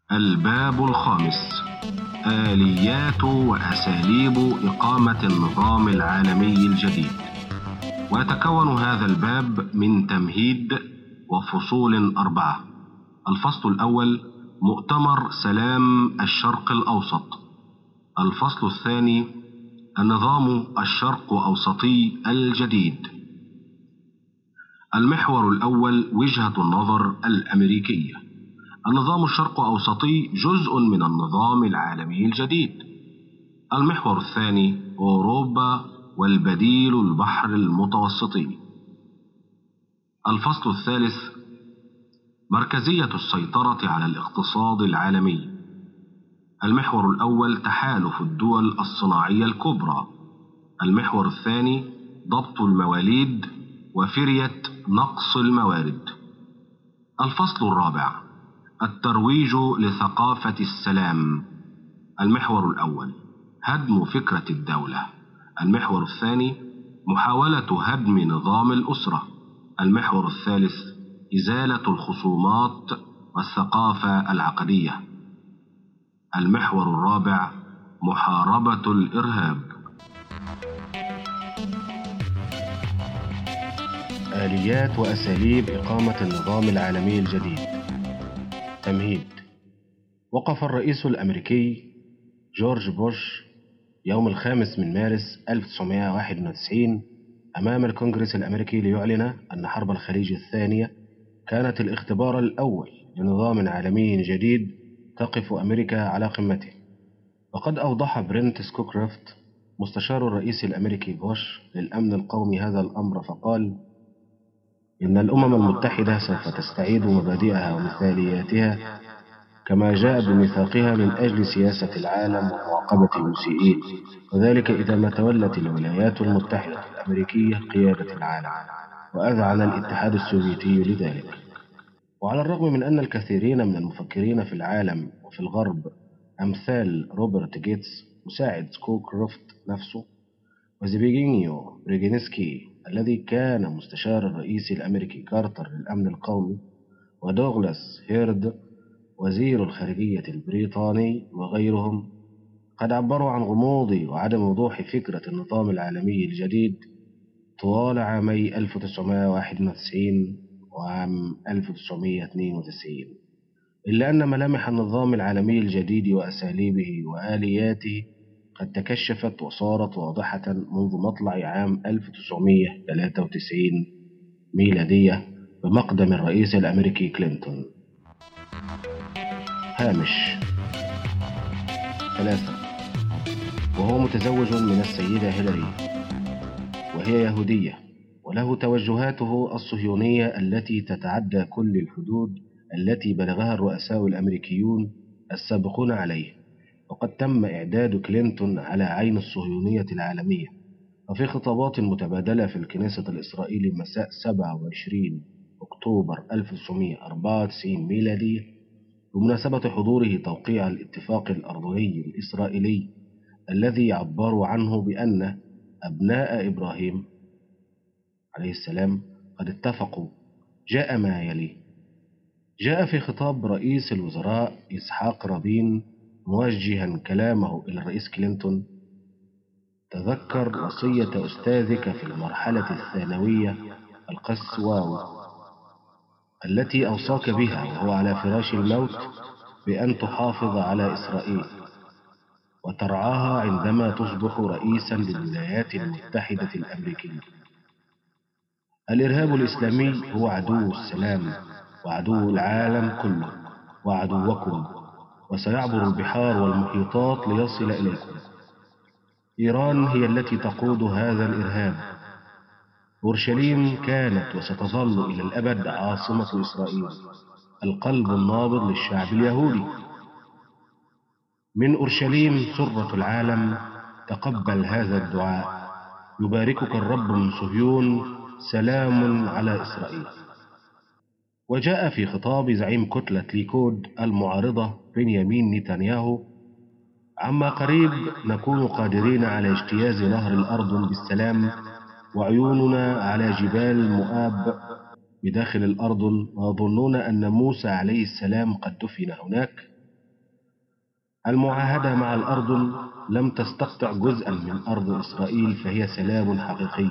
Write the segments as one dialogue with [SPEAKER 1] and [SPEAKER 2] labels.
[SPEAKER 1] الباب الخامس: آليات وأساليب إقامة النظام العالمي الجديد. ويتكون هذا الباب من تمهيد وفصول 4. الفصل الأول: مؤتمر سلام الشرق الأوسط. الفصل الثاني: النظام الشرق أوسطي الجديد. المحور الأول: وجهة النظر الأمريكية. النظام الشرق أوسطي جزء من النظام العالمي الجديد. المحور الثاني: أوروبا والبديل البحر المتوسطي. الفصل الثالث: مركزية السيطرة على الاقتصاد العالمي. المحور الأول: تحالف الدول الصناعية الكبرى. المحور الثاني: ضبط المواليد وفرية نقص الموارد. الفصل الرابع: الترويج لثقافة السلام. المحور الأول: هدم فكرة الدولة. المحور الثاني: محاولة هدم نظام الأسرة. المحور الثالث: إزالة الخصومات والثقافة العقدية. المحور الرابع: محاربة الإرهاب. آليات وأساليب إقامة النظام العالمي الجديد. تمهيد. وقف الرئيس الأمريكي جورج بوش يوم 5 مارس 1991 أمام الكونغرس الأمريكي ليعلن أن حرب الخليج الثانية كانت الاختبار الأول لنظام عالمي جديد تقف أمريكا على قمته. وقد أوضح برنت سكوكرافت مستشار الرئيس الأمريكي بوش للأمن القومي هذا الأمر، فقال: إن الأمم المتحدة سوف تستعيد مبادئها ومثالياتها كما جاء بميثاقها من أجل سياسة العالم ومعاقبة المسيئين، وذلك إذا ما تولت الولايات المتحدة الأمريكية قيادة العالم، وأذعن الاتحاد السوفيتي لذلك. وعلى الرغم من أن الكثيرين من المفكرين في العالم وفي الغرب أمثال روبرت جيتس مساعد سكوكرافت نفسه، وزبيجينيو بريجينسكي الذي كان مستشار الرئيس الأمريكي كارتر للأمن القومي، ودوغلاس هيرد وزير الخارجية البريطاني وغيرهم، قد عبروا عن غموض وعدم وضوح فكرة النظام العالمي الجديد طوال عامي 1991 وعام 1992، إلا أن ملامح النظام العالمي الجديد وأساليبه وآلياته قد تكشفت وصارت واضحة منذ مطلع عام 1993 ميلادية بمقدم الرئيس الأمريكي كلينتون. هامش 3. وهو متزوج من السيدة هيلاري، وهي يهودية، وله توجهاته الصهيونية التي تتعدى كل الحدود التي بلغها الرؤساء الأمريكيون السابقون عليه. وقد تم إعداد كلينتون على عين الصهيونية العالمية، وفي خطابات متبادلة في الكنيسة الإسرائيلي مساء 27 أكتوبر 1994 ميلادية بمناسبة حضوره توقيع الاتفاق الأرضي الإسرائيلي الذي عبروا عنه بأن أبناء إبراهيم عليه السلام قد اتفقوا، جاء ما يلي: جاء في خطاب رئيس الوزراء إسحاق رابين موجها كلامه إلى الرئيس كلينتون: تذكر وصية أستاذك في المرحلة الثانوية القس واو التي أوصاك بها وهو على فراش الموت بأن تحافظ على إسرائيل وترعاها عندما تصبح رئيسا للولايات المتحدة الأمريكية. الإرهاب الإسلامي هو عدو السلام وعدو العالم كله وعدوكم، وسيعبر البحار والمحيطات ليصل إليكم. إيران هي التي تقود هذا الإرهاب. أورشليم كانت وستظل إلى الأبد عاصمة إسرائيل، القلب النابض للشعب اليهودي. من أورشليم سرة العالم، تقبل هذا الدعاء. يباركك الرب من صهيون، سلام على إسرائيل. وجاء في خطاب زعيم كتلة ليكود المعارضة بنيامين نتنياهو: عما قريب نكون قادرين على اجتياز نهر الأردن بالسلام، وعيوننا على جبال مؤاب بداخل الأردن، ويظنون أن موسى عليه السلام قد دفن هناك. المعاهدة مع الأردن لم تستقطع جزءا من أرض إسرائيل، فهي سلام حقيقي.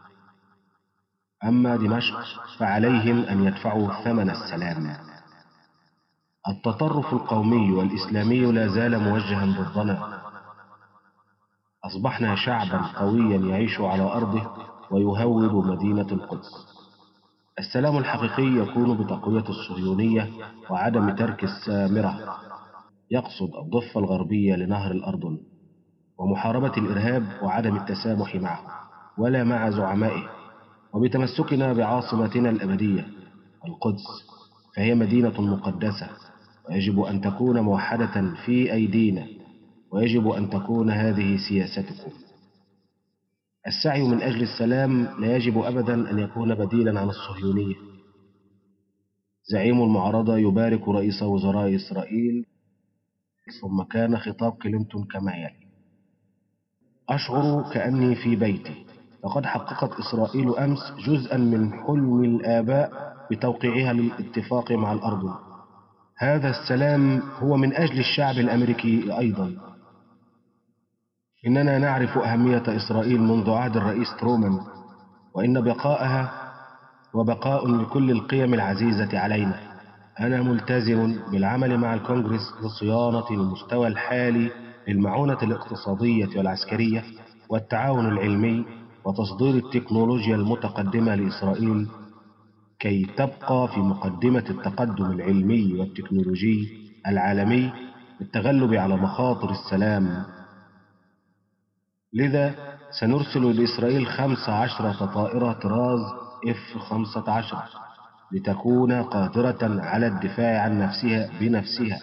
[SPEAKER 1] أما دمشق فعليهم أن يدفعوا ثمن السلام. التطرف القومي والإسلامي لا زال موجها ضدنا. أصبحنا شعبا قويا يعيش على أرضه ويهوب مدينة القدس. السلام الحقيقي يكون بتقوية الصهيونية وعدم ترك السامرة، يقصد الضفة الغربية لنهر الأردن، ومحاربة الإرهاب وعدم التسامح معه ولا مع زعمائه، وبتمسكنا بعاصمتنا الأبدية القدس، فهي مدينة مقدسة ويجب أن تكون موحدة في أيدينا، ويجب أن تكون هذه سياستكم. السعي من أجل السلام لا يجب أبدا أن يكون بديلا عن الصهيونية. زعيم المعارضة يبارك رئيس وزراء إسرائيل، ثم كان خطاب كلينتون كما يلي: أشعر كأني في بيتي، لقد حققت إسرائيل أمس جزءا من حلم الآباء بتوقيعها للاتفاق مع الأردن. هذا السلام هو من أجل الشعب الأمريكي أيضا. إننا نعرف أهمية إسرائيل منذ عهد الرئيس ترومان، وإن بقاءها وبقاء لكل القيم العزيزة علينا. أنا ملتزم بالعمل مع الكونغرس لصيانة المستوى الحالي للمعونة الاقتصادية والعسكرية والتعاون العلمي وتصدير التكنولوجيا المتقدمة لإسرائيل كي تبقى في مقدمة التقدم العلمي والتكنولوجي العالمي للتغلب على مخاطر السلام. لذا سنرسل لإسرائيل 15 طائرة طراز F-15 لتكون قادرة على الدفاع عن نفسها بنفسها.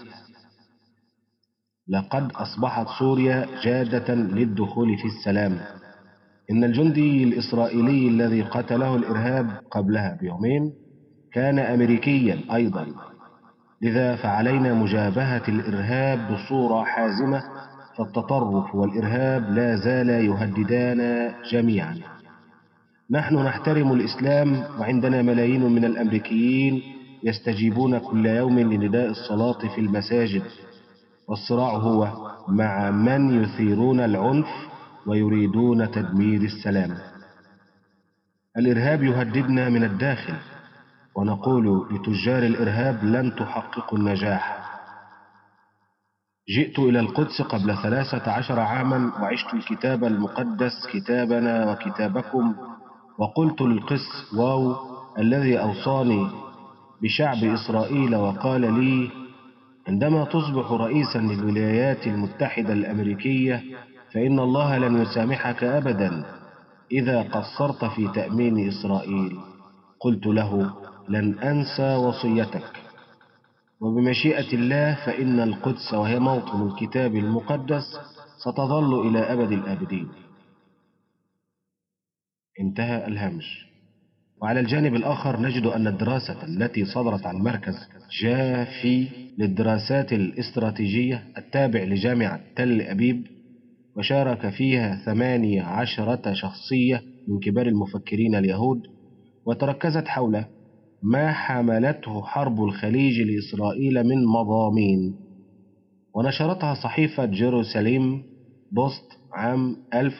[SPEAKER 1] لقد أصبحت سوريا جادة للدخول في السلام. إن الجندي الإسرائيلي الذي قتله الإرهاب قبلها بيومين كان أمريكيا أيضا. لذا فعلينا مجابهة الإرهاب بصورة حازمة، فالتطرف والإرهاب لا زالا يهددانا جميعا. نحن نحترم الإسلام، وعندنا ملايين من الأمريكيين يستجيبون كل يوم لنداء الصلاة في المساجد، والصراع هو مع من يثيرون العنف ويريدون تدمير السلام. الإرهاب يهددنا من الداخل، ونقول لتجار الإرهاب لن تحققوا النجاح. جئت إلى القدس قبل 13 عاما وعشت الكتاب المقدس كتابنا وكتابكم، وقلت للقس واو الذي أوصاني بشعب إسرائيل وقال لي: عندما تصبح رئيسا للولايات المتحدة الأمريكية فإن الله لن يسامحك أبدا إذا قصرت في تأمين إسرائيل. قلت له: لن أنسى وصيتك، وبمشيئة الله فإن القدس وهي موطن الكتاب المقدس ستظل إلى أبد الآبدين. انتهى الهامش. وعلى الجانب الآخر نجد أن الدراسة التي صدرت عن مركز جافي للدراسات الاستراتيجية التابع لجامعة تل أبيب، وشارك فيها 18 شخصية من كبار المفكرين اليهود، وتركزت حول ما حملته حرب الخليج لإسرائيل من مضامين، ونشرتها صحيفة جيروساليم بوست عام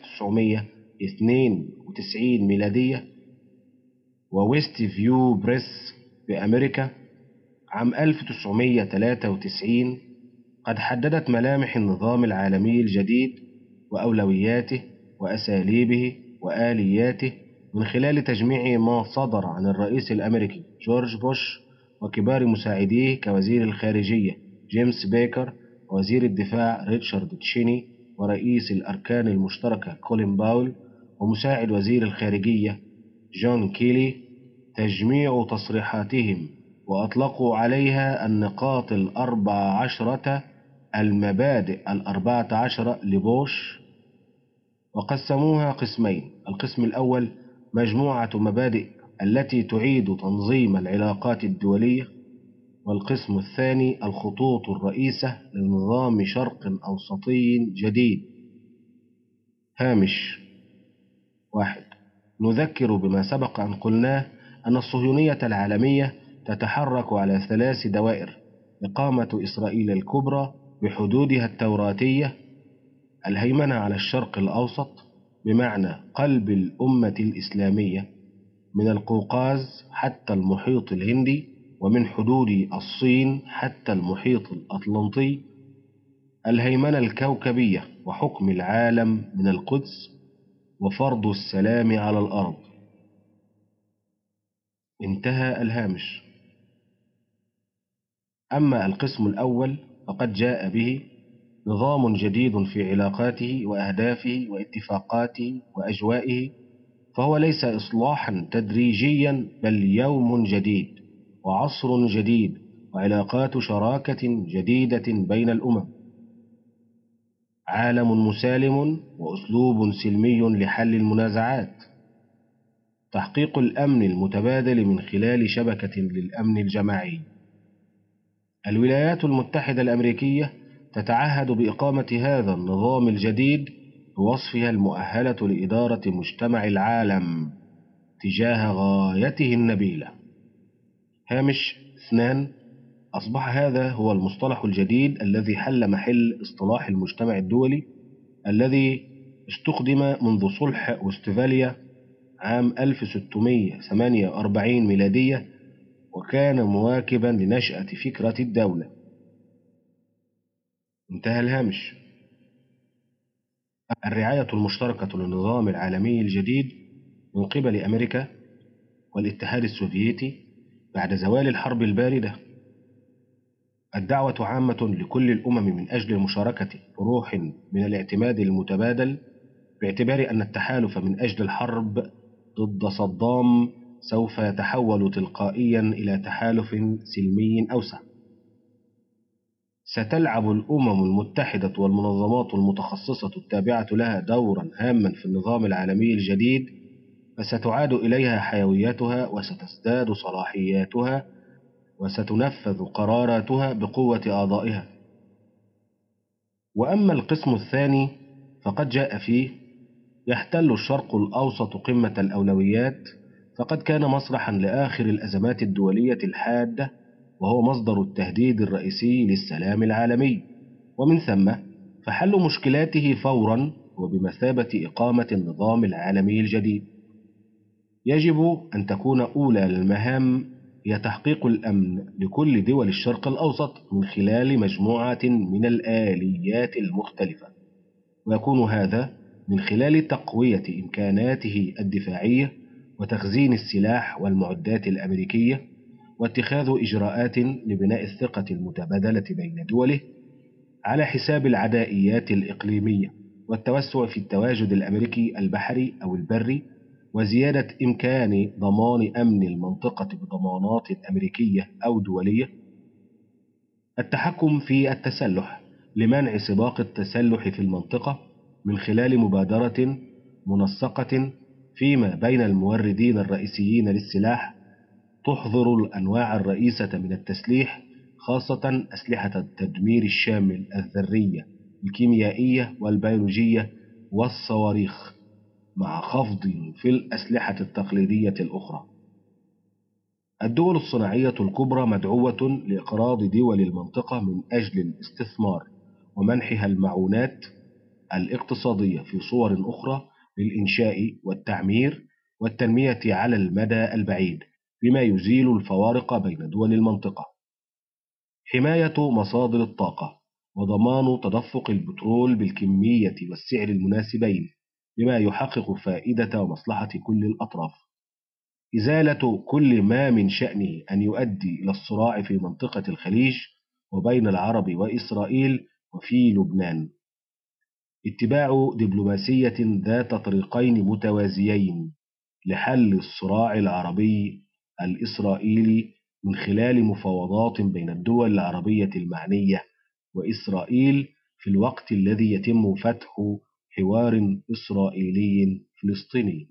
[SPEAKER 1] 1992 ميلادية، وويست فيو بريس بأمريكا عام 1993. قد حددت ملامح النظام العالمي الجديد وأولوياته وأساليبه وآلياته من خلال تجميع ما صدر عن الرئيس الأمريكي جورج بوش وكبار مساعديه كوزير الخارجية جيمس بيكر، ووزير الدفاع ريتشارد تشيني، ورئيس الأركان المشتركة كولين باول، ومساعد وزير الخارجية جون كيلي. تجميع تصريحاتهم، وأطلقوا عليها النقاط 14، المبادئ 14 لبوش، وقسموها قسمين: القسم الأول مجموعة مبادئ التي تعيد تنظيم العلاقات الدولية، والقسم الثاني الخطوط الرئيسة لنظام شرق أوسطي جديد. هامش 1. نذكر بما سبق أن قلناه أن الصهيونية العالمية تتحرك على 3 دوائر: إقامة إسرائيل الكبرى، بحدودها التوراتية الهيمنة على الشرق الأوسط بمعنى قلب الأمة الإسلامية من القوقاز حتى المحيط الهندي، ومن حدود الصين حتى المحيط الأطلنطي، الهيمنة الكوكبية وحكم العالم من القدس، وفرض السلام على الأرض. انتهى الهامش. أما القسم الأول فقد جاء به نظام جديد في علاقاته وأهدافه واتفاقاته وأجوائه، فهو ليس إصلاحا تدريجيا بل يوم جديد وعصر جديد وعلاقات شراكة جديدة بين الأمم، عالم مسالم وأسلوب سلمي لحل المنازعات، تحقيق الأمن المتبادل من خلال شبكة للأمن الجماعي. الولايات المتحدة الأمريكية تتعهد بإقامة هذا النظام الجديد بوصفها المؤهلة لإدارة مجتمع العالم تجاه غايته النبيلة. هامش 2. أصبح هذا هو المصطلح الجديد الذي حل محل اصطلاح المجتمع الدولي الذي استخدم منذ صلح وستفاليا عام 1648 ميلادية، وكان مواكبا لنشأة فكرة الدولة. انتهى الهامش. الرعاية المشتركة للنظام العالمي الجديد من قبل أمريكا والاتحاد السوفيتي بعد زوال الحرب الباردة. الدعوة عامة لكل الأمم من أجل مشاركة بروح من الاعتماد المتبادل، باعتبار أن التحالف من أجل الحرب ضد صدام سوف يتحول تلقائيا إلى تحالف سلمي أوسع. ستلعب الأمم المتحدة والمنظمات المتخصصة التابعة لها دورا هاما في النظام العالمي الجديد، فستعاد إليها حيويتها وستزداد صلاحياتها وستنفذ قراراتها بقوة أعضائها. وأما القسم الثاني فقد جاء فيه يحتل الشرق الأوسط قمة الأولويات، فقد كان مسرحا لآخر الأزمات الدولية الحادة، وهو مصدر التهديد الرئيسي للسلام العالمي، ومن ثم فحل مشكلاته فورا وبمثابة إقامة النظام العالمي الجديد. يجب أن تكون أولى المهام هي تحقيق الأمن لكل دول الشرق الأوسط من خلال مجموعة من الآليات المختلفة، ويكون هذا من خلال تقوية إمكاناته الدفاعية وتخزين السلاح والمعدات الأمريكية، واتخاذ إجراءات لبناء الثقة المتبادلة بين دوله على حساب العدائيات الإقليمية، والتوسع في التواجد الأمريكي البحري أو البري، وزيادة إمكان ضمان أمن المنطقة بضمانات أمريكية أو دولية. التحكم في التسلح لمنع سباق التسلح في المنطقة من خلال مبادرة منسقة فيما بين الموردين الرئيسيين للسلاح تحظر الأنواع الرئيسة من التسليح، خاصة أسلحة التدمير الشامل الذرية الكيميائية والبيولوجية والصواريخ، مع خفض في الأسلحة التقليدية الأخرى. الدول الصناعية الكبرى مدعوة لإقراض دول المنطقة من أجل الاستثمار ومنحها المعونات الاقتصادية في صور أخرى للإنشاء والتعمير والتنمية على المدى البعيد، بما يزيل الفوارق بين دول المنطقة. حماية مصادر الطاقة وضمان تدفق البترول بالكمية والسعر المناسبين بما يحقق فائدة ومصلحة كل الأطراف. إزالة كل ما من شأنه أن يؤدي إلى الصراع في منطقة الخليج وبين العرب وإسرائيل وفي لبنان. اتباع دبلوماسية ذات طريقين متوازيين لحل الصراع العربي الإسرائيلي من خلال مفاوضات بين الدول العربية المعنية وإسرائيل، في الوقت الذي يتم فتح حوار إسرائيلي فلسطيني.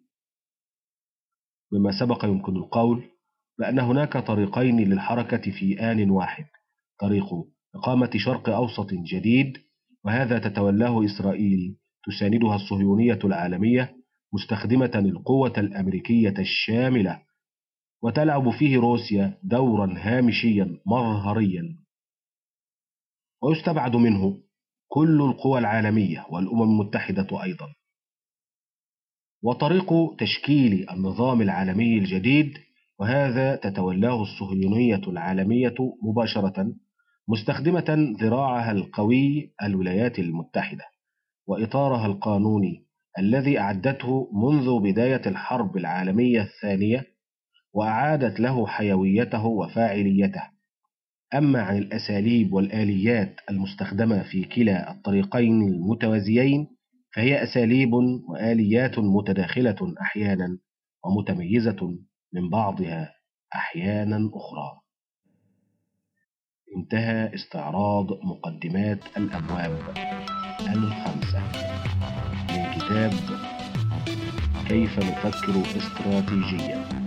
[SPEAKER 1] بما سبق يمكن القول بأن هناك طريقين للحركة في آن واحد: طريق إقامة شرق أوسط جديد، وهذا تتولاه إسرائيل تساندها الصهيونية العالمية مستخدمة القوة الأمريكية الشاملة، وتلعب فيه روسيا دورا هامشيا مظهريا. ويستبعد منه كل القوى العالمية والأمم المتحدة أيضا. وطريق تشكيل النظام العالمي الجديد، وهذا تتولاه الصهيونية العالمية مباشرة، مستخدمة ذراعها القوي الولايات المتحدة وإطارها القانوني الذي أعدته منذ بداية الحرب العالمية الثانية، وأعادت له حيويته وفاعليته. أما عن الأساليب والآليات المستخدمة في كلا الطريقين المتوازيين، فهي أساليب وآليات متداخلة أحيانا ومتميزة من بعضها أحيانا أخرى. انتهى استعراض مقدمات الأبواب الخمسة من كتاب كيف نفكر استراتيجيا